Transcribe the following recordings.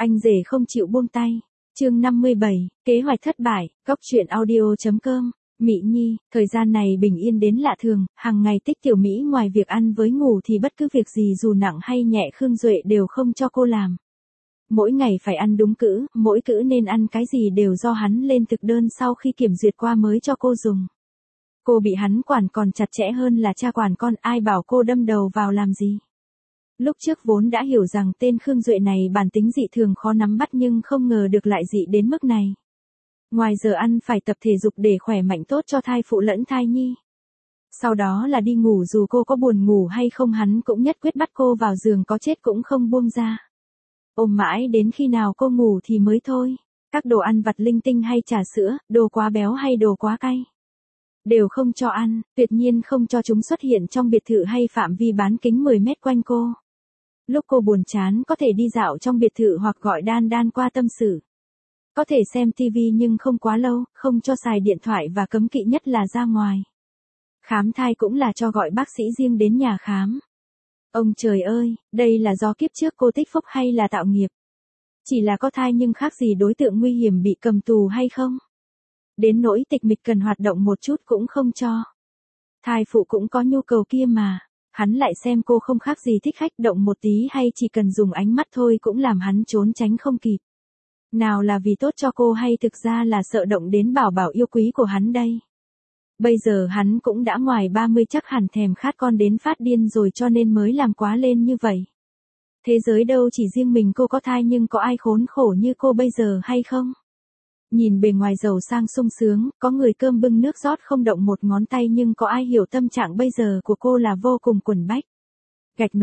Anh rể không chịu buông tay. Chương 57, kế hoạch thất bại, Cóc truyện audio.com. Mị Nhi, thời gian này bình yên đến lạ thường, hàng ngày Tích Tiểu Mỹ ngoài việc ăn với ngủ thì bất cứ việc gì dù nặng hay nhẹ Khương Duệ đều không cho cô làm. Mỗi ngày phải ăn đúng cữ, mỗi cữ nên ăn cái gì đều do hắn lên thực đơn sau khi kiểm duyệt qua mới cho cô dùng. Cô bị hắn quản còn chặt chẽ hơn là cha quản con, ai bảo cô đâm đầu vào làm gì. Lúc trước vốn đã hiểu rằng tên Khương Duệ này bản tính dị thường khó nắm bắt nhưng không ngờ được lại dị đến mức này. Ngoài giờ ăn phải tập thể dục để khỏe mạnh tốt cho thai phụ lẫn thai nhi. Sau đó là đi ngủ dù cô có buồn ngủ hay không hắn cũng nhất quyết bắt cô vào giường có chết cũng không buông ra. Ôm mãi đến khi nào cô ngủ thì mới thôi. Các đồ ăn vặt linh tinh hay trà sữa, đồ quá béo hay đồ quá cay đều không cho ăn, tuyệt nhiên không cho chúng xuất hiện trong biệt thự hay phạm vi bán kính 10 mét quanh cô. Lúc cô buồn chán có thể đi dạo trong biệt thự hoặc gọi Đan Đan qua tâm sự. Có thể xem tivi nhưng không quá lâu, không cho xài điện thoại và cấm kỵ nhất là ra ngoài. Khám thai cũng là cho gọi bác sĩ riêng đến nhà khám. Ông trời ơi, đây là do kiếp trước cô tích phúc hay là tạo nghiệp? Chỉ là có thai nhưng khác gì đối tượng nguy hiểm bị cầm tù hay không? Đến nỗi tịch mịch cần hoạt động một chút cũng không cho. Thai phụ cũng có nhu cầu kia mà. Hắn lại xem cô không khác gì thích khách động một tí hay chỉ cần dùng ánh mắt thôi cũng làm hắn trốn tránh không kịp. Nào là vì tốt cho cô hay thực ra là sợ động đến bảo bảo yêu quý của hắn đây. Bây giờ hắn cũng đã ngoài 30 chắc hẳn thèm khát con đến phát điên rồi cho nên mới làm quá lên như vậy. Thế giới đâu chỉ riêng mình cô có thai nhưng có ai khốn khổ như cô bây giờ hay không? Nhìn bề ngoài giàu sang sung sướng, có người cơm bưng nước rót không động một ngón tay nhưng có ai hiểu tâm trạng bây giờ của cô là vô cùng quằn bách. Gạch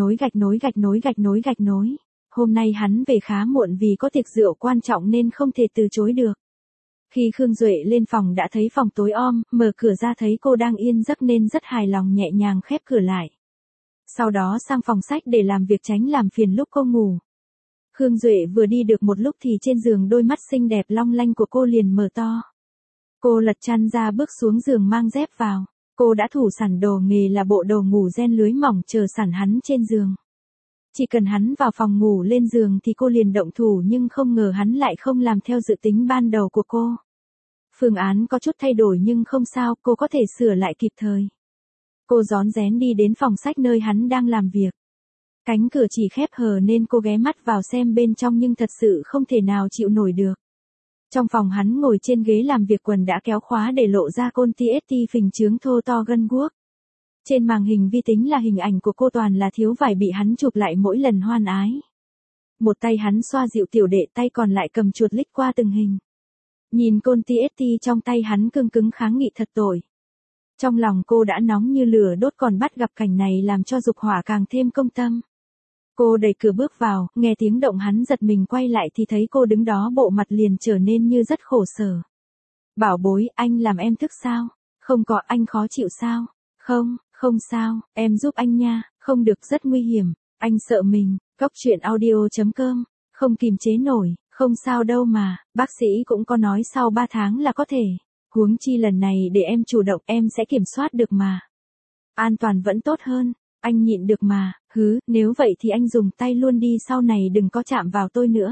nối. Hôm nay hắn về khá muộn vì có tiệc rượu quan trọng nên không thể từ chối được. Khi Khương Duệ lên phòng đã thấy phòng tối om, mở cửa ra thấy cô đang yên giấc nên rất hài lòng nhẹ nhàng khép cửa lại. Sau đó sang phòng sách để làm việc tránh làm phiền lúc cô ngủ. Khương Duệ vừa đi được một lúc thì trên giường đôi mắt xinh đẹp long lanh của cô liền mở to. Cô lật chăn ra bước xuống giường mang dép vào. Cô đã thủ sẵn đồ nghề là bộ đồ ngủ ren lưới mỏng chờ sẵn hắn trên giường. Chỉ cần hắn vào phòng ngủ lên giường thì cô liền động thủ nhưng không ngờ hắn lại không làm theo dự tính ban đầu của cô. Phương án có chút thay đổi nhưng không sao, cô có thể sửa lại kịp thời. Cô rón rén đi đến phòng sách nơi hắn đang làm việc. Cánh cửa chỉ khép hờ nên cô ghé mắt vào xem bên trong nhưng thật sự không thể nào chịu nổi được. Trong phòng hắn ngồi trên ghế làm việc quần đã kéo khóa để lộ ra côn TST phình trướng thô to gân guốc. Trên màn hình vi tính là hình ảnh của cô toàn là thiếu vải bị hắn chụp lại mỗi lần hoan ái. Một tay hắn xoa dịu tiểu đệ tay còn lại cầm chuột lích qua từng hình. Nhìn côn TST trong tay hắn cương cứng kháng nghị thật tội. Trong lòng cô đã nóng như lửa đốt còn bắt gặp cảnh này làm cho dục hỏa càng thêm công tâm. Cô đẩy cửa bước vào, nghe tiếng động hắn giật mình quay lại thì thấy cô đứng đó bộ mặt liền trở nên như rất khổ sở. Bảo bối, anh làm em thức sao? Không có, anh khó chịu sao? Không sao, em giúp anh nha, không được rất nguy hiểm, anh sợ mình, Cóc truyện audio.com, không kìm chế nổi, không sao đâu mà, bác sĩ cũng có nói sau 3 tháng là có thể, huống chi lần này để em chủ động em sẽ kiểm soát được mà. An toàn vẫn tốt hơn, anh nhịn được mà, nếu vậy thì anh dùng tay luôn đi sau này đừng có chạm vào tôi nữa.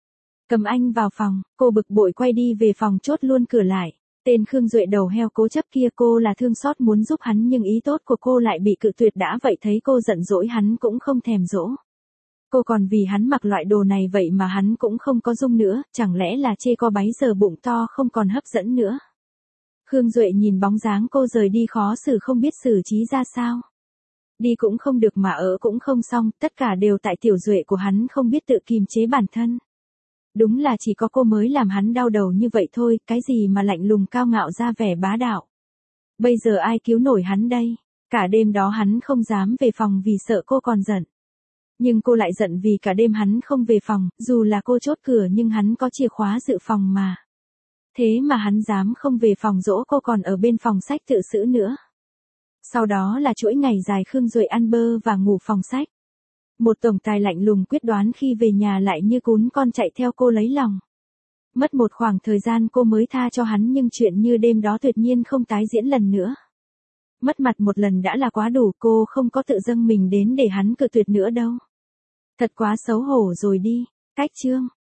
Cầm anh vào phòng, cô bực bội quay đi về phòng chốt luôn cửa lại. Tên Khương Duệ đầu heo cố chấp kia cô là thương xót muốn giúp hắn nhưng ý tốt của cô lại bị cự tuyệt đã vậy thấy cô giận dỗi hắn cũng không thèm dỗ. Cô còn vì hắn mặc loại đồ này vậy mà hắn cũng không có dung nữa, chẳng lẽ là chê co bấy giờ bụng to không còn hấp dẫn nữa. Khương Duệ nhìn bóng dáng cô rời đi khó xử không biết xử trí ra sao. Đi cũng không được mà ở cũng không xong, tất cả đều tại tiểu Duệ của hắn không biết tự kìm chế bản thân. Đúng là chỉ có cô mới làm hắn đau đầu như vậy thôi, cái gì mà lạnh lùng cao ngạo ra vẻ bá đạo. Bây giờ ai cứu nổi hắn đây? Cả đêm đó hắn không dám về phòng vì sợ cô còn giận. Nhưng cô lại giận vì cả đêm hắn không về phòng, dù là cô chốt cửa nhưng hắn có chìa khóa dự phòng mà. Thế mà hắn dám không về phòng dỗ cô còn ở bên phòng sách tự xử nữa. Sau đó là chuỗi ngày dài Khương Duệ ăn bơ và ngủ phòng sách. Một tổng tài lạnh lùng quyết đoán khi về nhà lại như cún con chạy theo cô lấy lòng. Mất một khoảng thời gian cô mới tha cho hắn nhưng chuyện như đêm đó tuyệt nhiên không tái diễn lần nữa. Mất mặt một lần đã là quá đủ, cô không có tự dâng mình đến để hắn cự tuyệt nữa đâu. Thật quá xấu hổ rồi đi. Cách chương.